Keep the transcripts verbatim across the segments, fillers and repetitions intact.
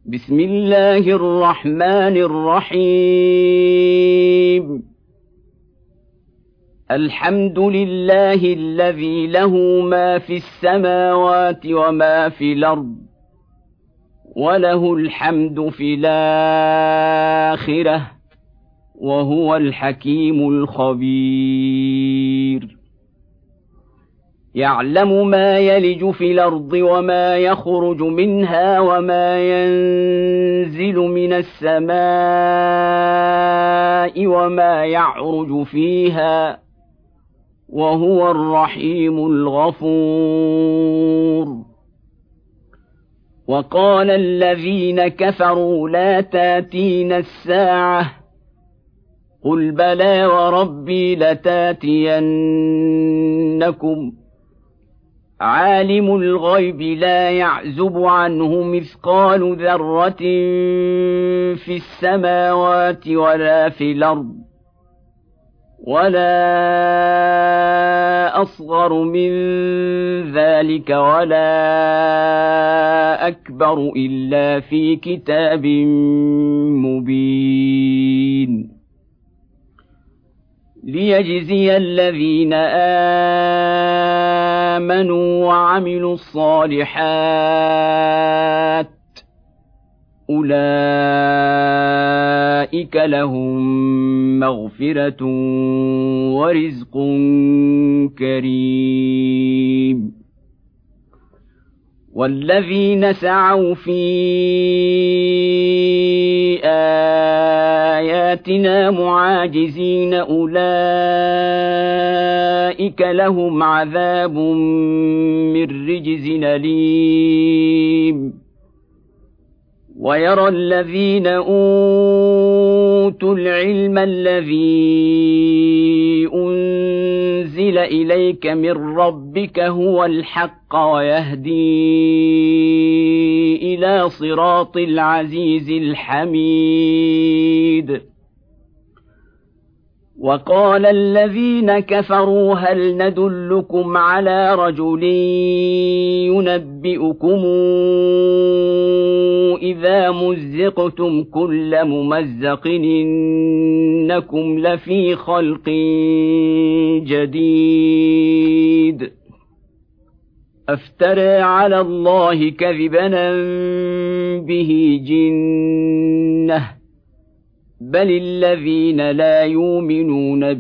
بسم الله الرحمن الرحيم الحمد لله الذي له ما في السماوات وما في الأرض وله الحمد في الآخرة وهو الحكيم الخبير يعلم ما يلج في الأرض وما يخرج منها وما ينزل من السماء وما يعرج فيها وهو الرحيم الغفور وقال الذين كفروا لا تاتين الساعة قل بلى وربي لتاتينكم عالم الغيب لا يعزب عنه مثقال ذرة في السماوات ولا في الأرض ولا أصغر من ذلك ولا أكبر إلا في كتاب مبين ليجزي الذين آمنوا وعملوا الصالحات أولئك لهم مغفرة ورزق كريم والذين سعوا في آياتنا معاجزين أولئك لهم عذاب من رجز أليم ويرى الذين أوتوا العلم الذي أنزل إليك من ربك هو الحق ويهدي إلى صراط العزيز الحميد وقال الذين كفروا هل ندلكم على رجل ينبئكم إذا مزقتم كل ممزق إنكم لفي خلق جديد أفترى على الله كذبا به جنة بل الذين لا يؤمنون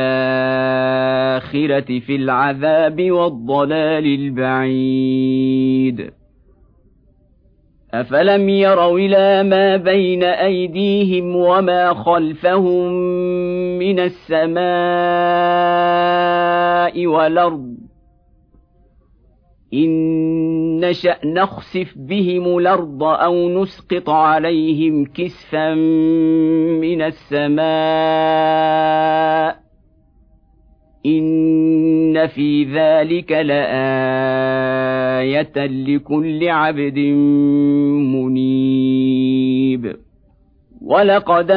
بالآخرة في العذاب والضلال البعيد أفلم يروا إلى ما بين أيديهم وما خلفهم من السماء والأرض إن نشأ نخسف بهم الأرض أو نسقط عليهم كسفا من السماء إن في ذلك لآية لكل عبد منيب ولقد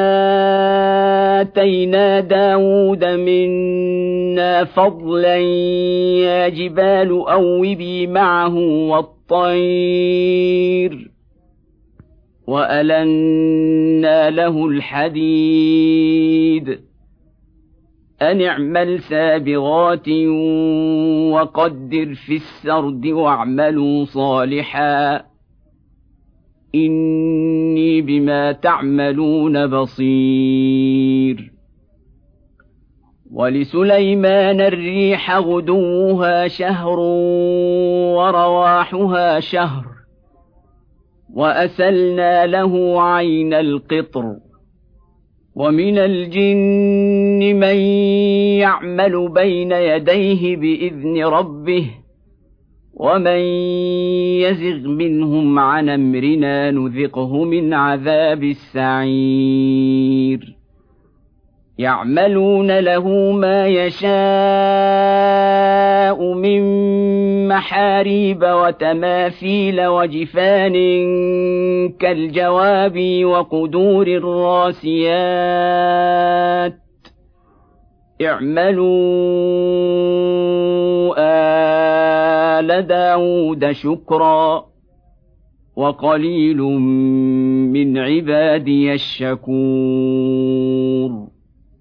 آتينا داود منا فضلا يا جبال أوبي معه والطير وألنا له الحديد أن اعمل سابغات وقدر في السرد واعملوا صالحا إني بما تعملون بصير ولسليمان الريح غدوها شهر ورواحها شهر وأسلنا له عين القطر ومن الجن من يعمل بين يديه بإذن ربه ومن يزغ منهم عن أمرنا نذقه من عذاب السعير يعملون له ما يشاء من محاريب وتماثيل وجفان كالجواب وقدور الراسيات اعملوا آل داود شكرا وقليل عبادي الشكور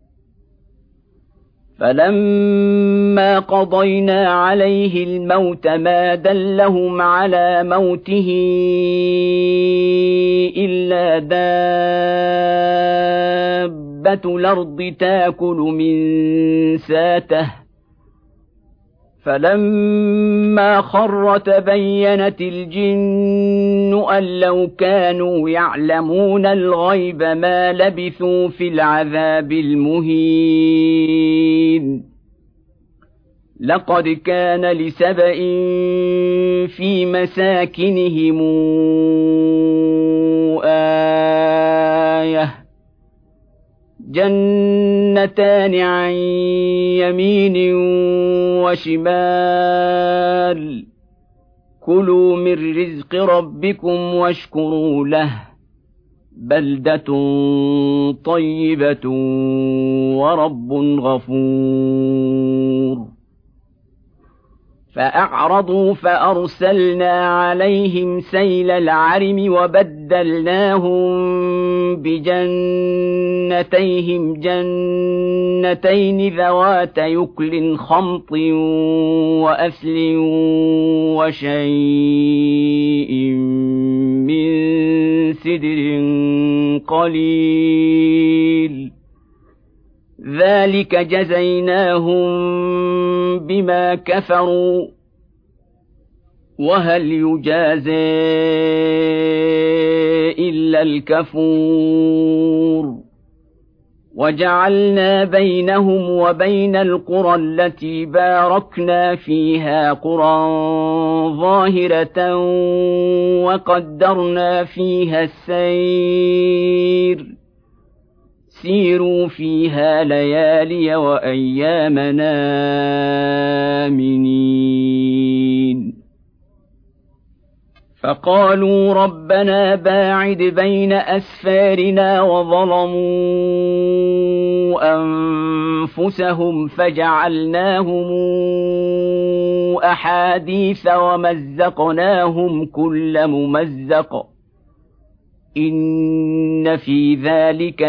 فلما قضينا عليه الموت ما دلهم على موته إلا دابة الأرض تأكل من ساته فلما خر تبينت الجن أن لو كانوا يعلمون الغيب ما لبثوا في العذاب المهين لقد كان لسبإ في مساكنهم آية جنتان عن يمين وشمال كلوا من رزق ربكم واشكروا له بلدة طيبة ورب غفور فأعرضوا فأرسلنا عليهم سيل العرم وبدلناهم بجنتيهم جنتين ذوات يكل خمط وأثل وشيء من سدر قليل ذلك جزيناهم بما كفروا وهل يجازى إلا الكفور وجعلنا بينهم وبين القرى التي باركنا فيها قرى ظاهرة وقدرنا فيها السير سيروا فيها ليالي وأيامنا آمنين فقالوا ربنا باعد بين أسفارنا وظلموا أنفسهم فجعلناهم أحاديث ومزقناهم كل ممزق إن في ذلك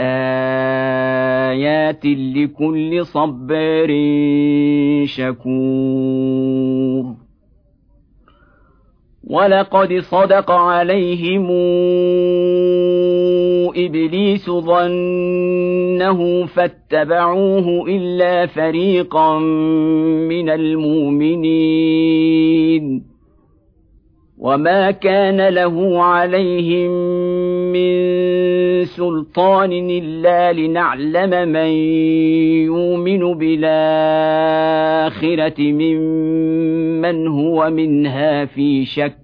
لآيات لكل صبار شكور ولقد صدق عليهم إبليس ظنه فاتبعوه إلا فريقا من المؤمنين وما كان له عليهم من سلطان إلا لنعلم من يؤمن بالآخرة ممن هو منها في شك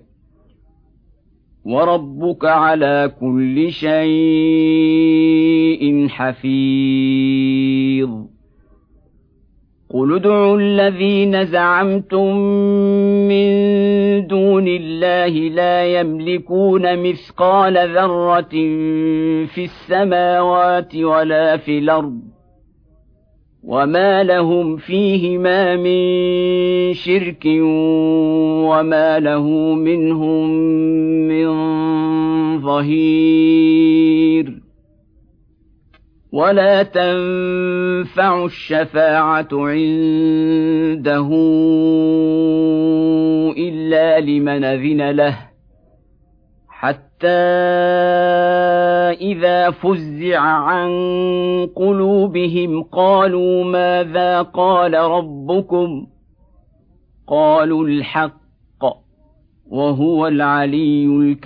وربك على كل شيء حفيظ قل ادعوا الذين زعمتم من دون الله لا يملكون مثقال ذرة في السماوات ولا في الأرض وما لهم فيهما من شرك وما له منهم من ظهير ولا تنفع الشفاعة عنده إلا لمن أذن له حتى إذا فزع عن قلوبهم قالوا ماذا قال ربكم قالوا الحق وهو العلي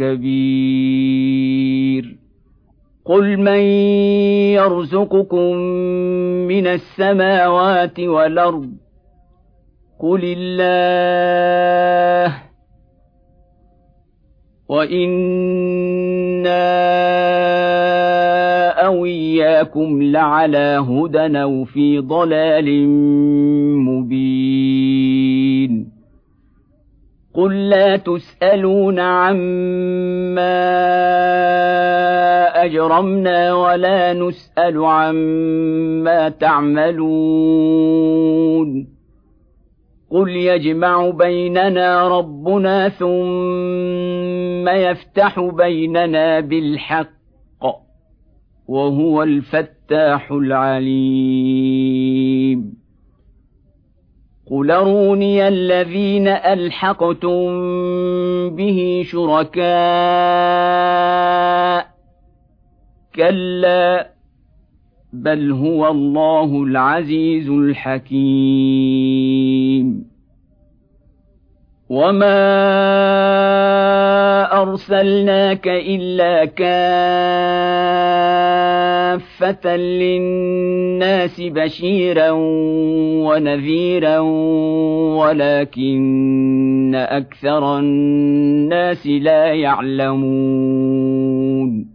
الكبير قل من يرزقكم من السماوات والأرض قل الله وإنا أو إياكم لعلى هدى أو في ضلال مبين قل لا تسألون عما أجرمنا ولا نسأل عما تعملون قل يجمع بيننا ربنا ثم يفتح بيننا بالحق وهو الفتاح العليم قل أروني الذين ألحقتم به شركاء كلا بل هو الله العزيز الحكيم وما أرسلناك إلا كافة للناس بشيرا ونذيرا ولكن أكثر الناس لا يعلمون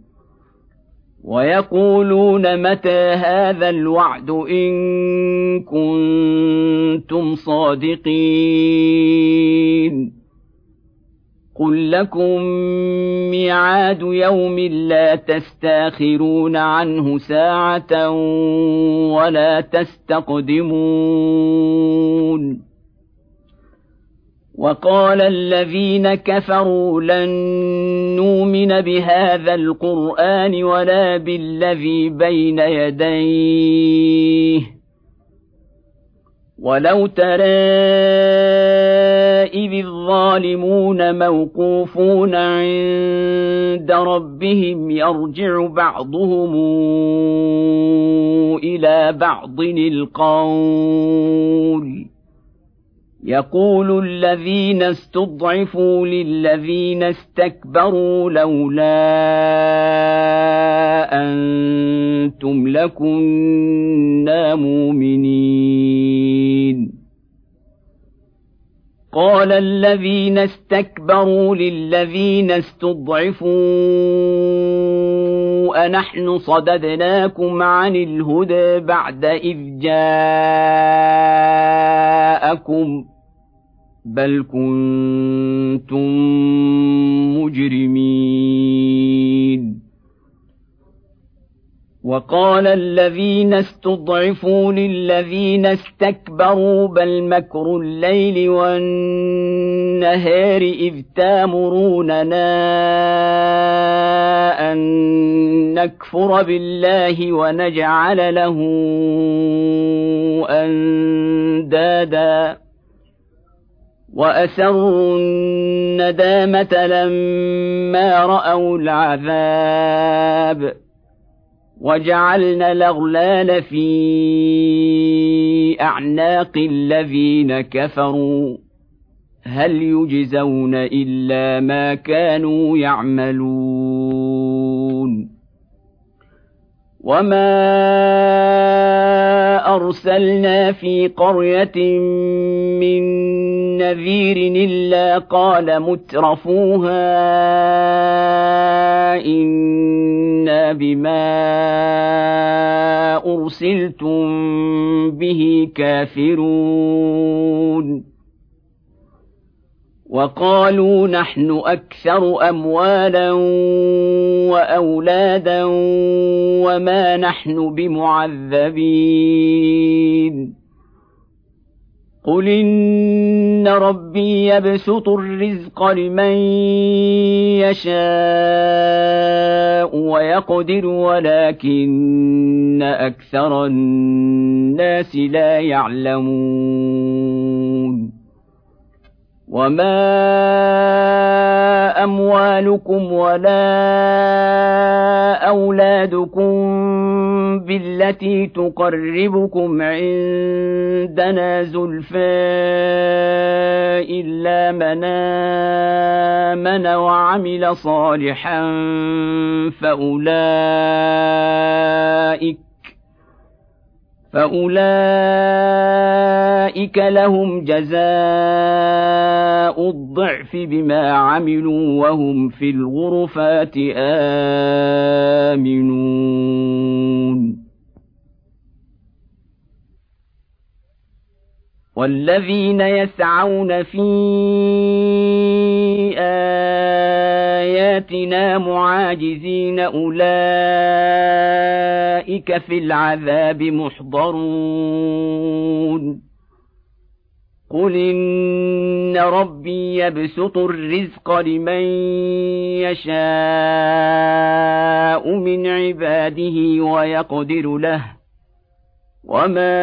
ويقولون متى هذا الوعد إن كنتم صادقين قل لكم ميعاد يوم لا تستاخرون عنه ساعة ولا تستقدمون وقال الذين كفروا لن نؤمن بهذا القرآن ولا بالذي بين يديه ولو ترى إذ الظالمون موقوفون عند ربهم يرجع بعضهم إلى بعض القول يقول الذين استضعفوا للذين استكبروا لولا أنتم لكنا مؤمنين قال الذين استكبروا للذين استضعفوا أنحن صددناكم عن الهدى بعد إذ جاءكم بل كنتم مجرمين وقال الذين استضعفوا للذين استكبروا بل مكر الليل والنهار إذ تامروننا أن نكفر بالله ونجعل له أندادا وأسروا الندامة لما رأوا العذاب وجعلنا الأغلال في أعناق الذين كفروا هل يجزون إلا ما كانوا يعملون وما أرسلنا في قرية من نذير إلا قال مترفوها إنا بما أرسلتم به كافرون وقالوا نحن أكثر أموالا وأولادا وما نحن بمعذبين قل إن ربي يبسط الرزق لمن يشاء ويقدر ولكن أكثر الناس لا يعلمون وما أموالكم ولا أولادكم بالتي تقربكم عندنا زلفى إلا من آمن وعمل صالحا فأولئك فأولئك لهم جزاء الضعف بما عملوا وهم في الغرفات آمنون والذين يسعون في آياتنا معاجزين أولئك في العذاب محضرون قل إن ربي يبسط الرزق لمن يشاء من عباده ويقدر له وما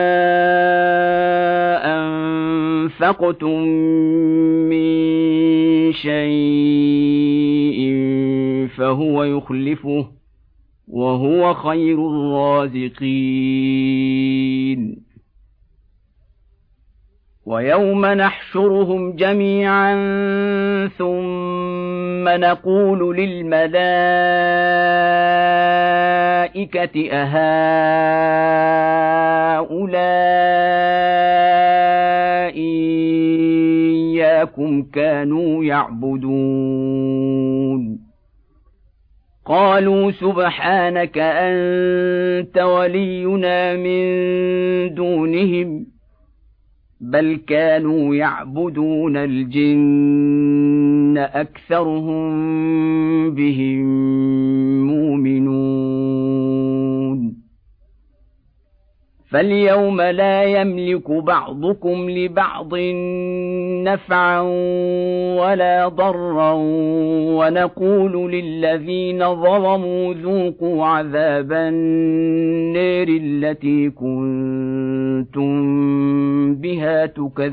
أنفقتم من شيء فهو يخلفه وهو خير الرازقين. ويوم نحشرهم جميعا ثم نقول للملائكة أهؤلاء إياكم كانوا يعبدون قالوا سبحانك أنت ولينا من دونهم بل كانوا يعبدون الجن أكثرهم بهم مؤمنون. فاليوم لا يملك بعضكم لبعض نفعا ولا ضرا ونقول للذين ظلموا ذوقوا عذاب النار التي كنتم بها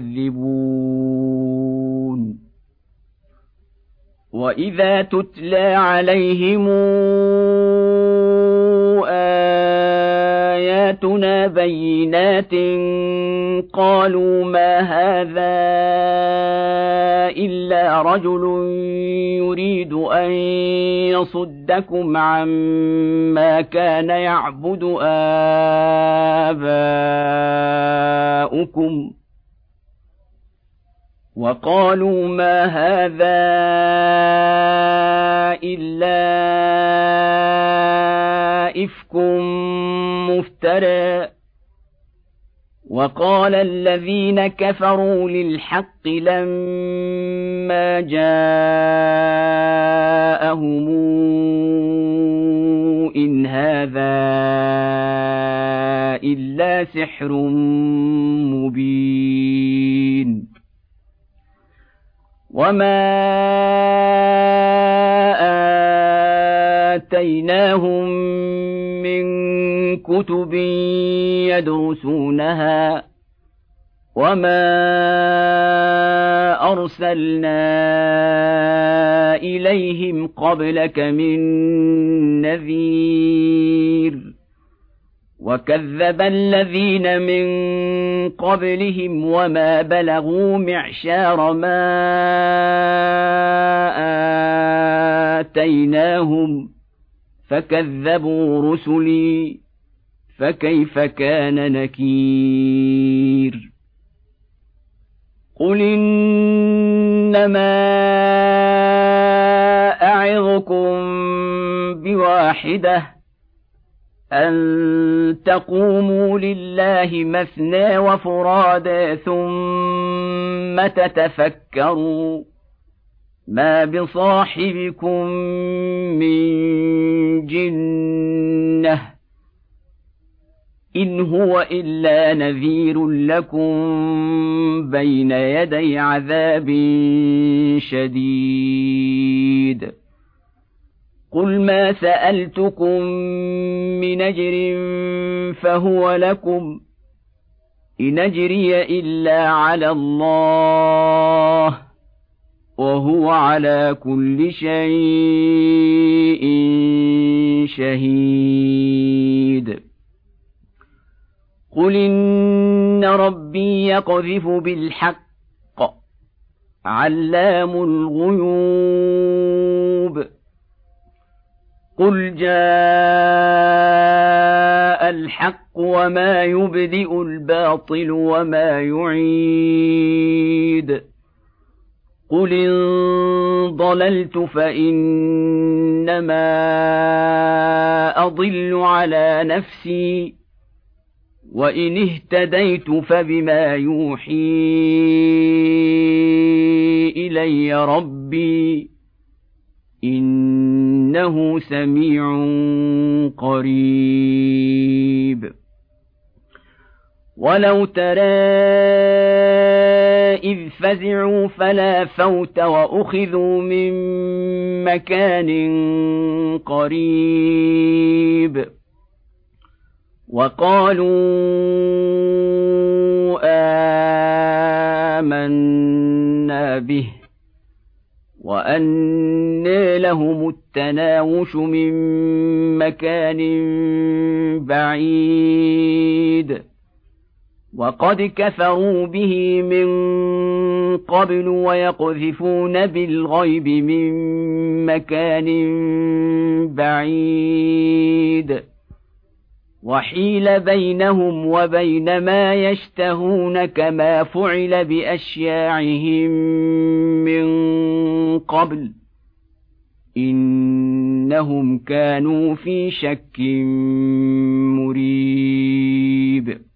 تكذبون. وإذا تتلى عليهم آياتنا بينات قالوا ما هذا إلا رجل يريد أن يصدكم عما كان يعبد آباؤكم وقالوا ما هذا إلا إفك مفترى وقال الذين كفروا للحق لما جاءهم إن هذا إلا سحر مبين. وما آتيناهم من كتب يدرسونها وما أرسلنا إليهم قبلك من نذير وكذب الذين من قبلهم وما بلغوا معشار ما آتيناهم فكذبوا رسلي فكيف كان نكير. قل إنما أعظكم بواحدة أن تقوموا لله مثنى وفرادى ثم تتفكروا ما بصاحبكم من جنة إن هو إلا نذير لكم بين يدي عذاب شديد. قل ما سألتكم من أجر فهو لكم إن أجري إلا على الله وهو على كل شيء شهيد. قل إن ربي يقذف بالحق علام الغيوب قل جاء الحق وما يبدئ الباطل وما يعيد قل إن ضللت فإنما أضل على نفسي وإن اهتديت فبما يوحي إلي ربي إنه سميع قريب. ولو ترى إذ فزعوا فلا فوت وأخذوا من مكان قريب وقالوا آمنا به وأنى لهم التناوش من مكان بعيد وقد كفروا به من قبل ويقذفون بالغيب من مكان بعيد وحيل بينهم وبين ما يشتهون كما فعل بأشياعهم من قبل إنهم كانوا في شك مريب